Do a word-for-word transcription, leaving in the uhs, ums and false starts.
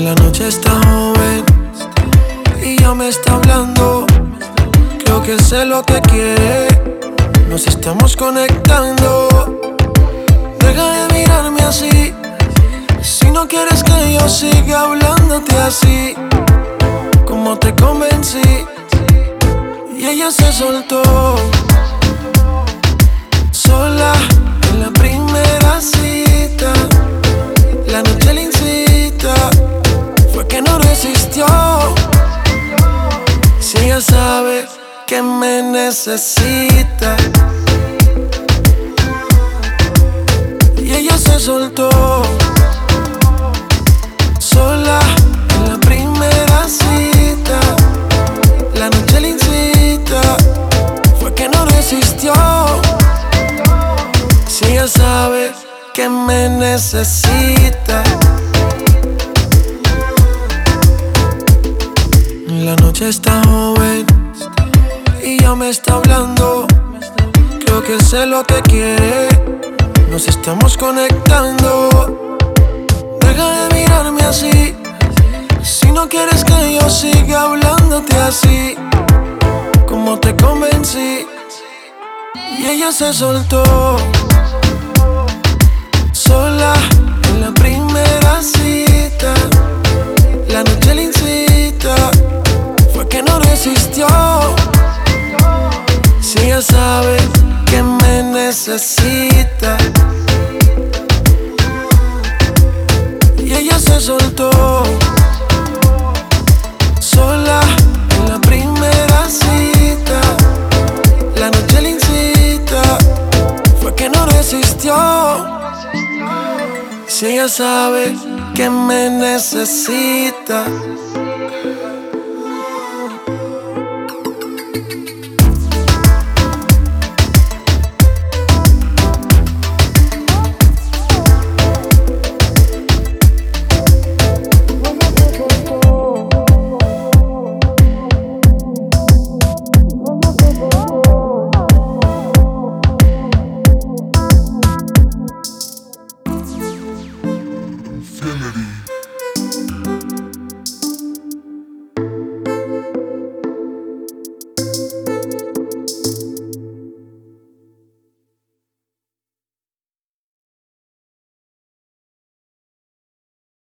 La noche está joven y ya me está hablando. Creo que sé lo que quiere, nos estamos conectando. Deja de mirarme así, si no quieres que yo siga hablándote así, como te convencí. Y ella se soltó, sola en la primera cita. La noche le incita, fue que no resistió. Si ella sabe que me necesita. Y ella se soltó, sola en la primera cita. La noche le incita, fue que no resistió. Si ella sabe que me necesita. La noche está joven y ya me está hablando. Creo que sé lo que quiere, nos estamos conectando. Deja de mirarme así, si no quieres que yo siga hablándote así, como te convencí. Y ella se soltó, sola en la primera cita. La noche le incita, fue que no resistió. Si ella sabe que me necesita. Y ella se soltó, sola en la primera cita. La noche le incita, fue que no resistió. Si ella sabe que me necesita.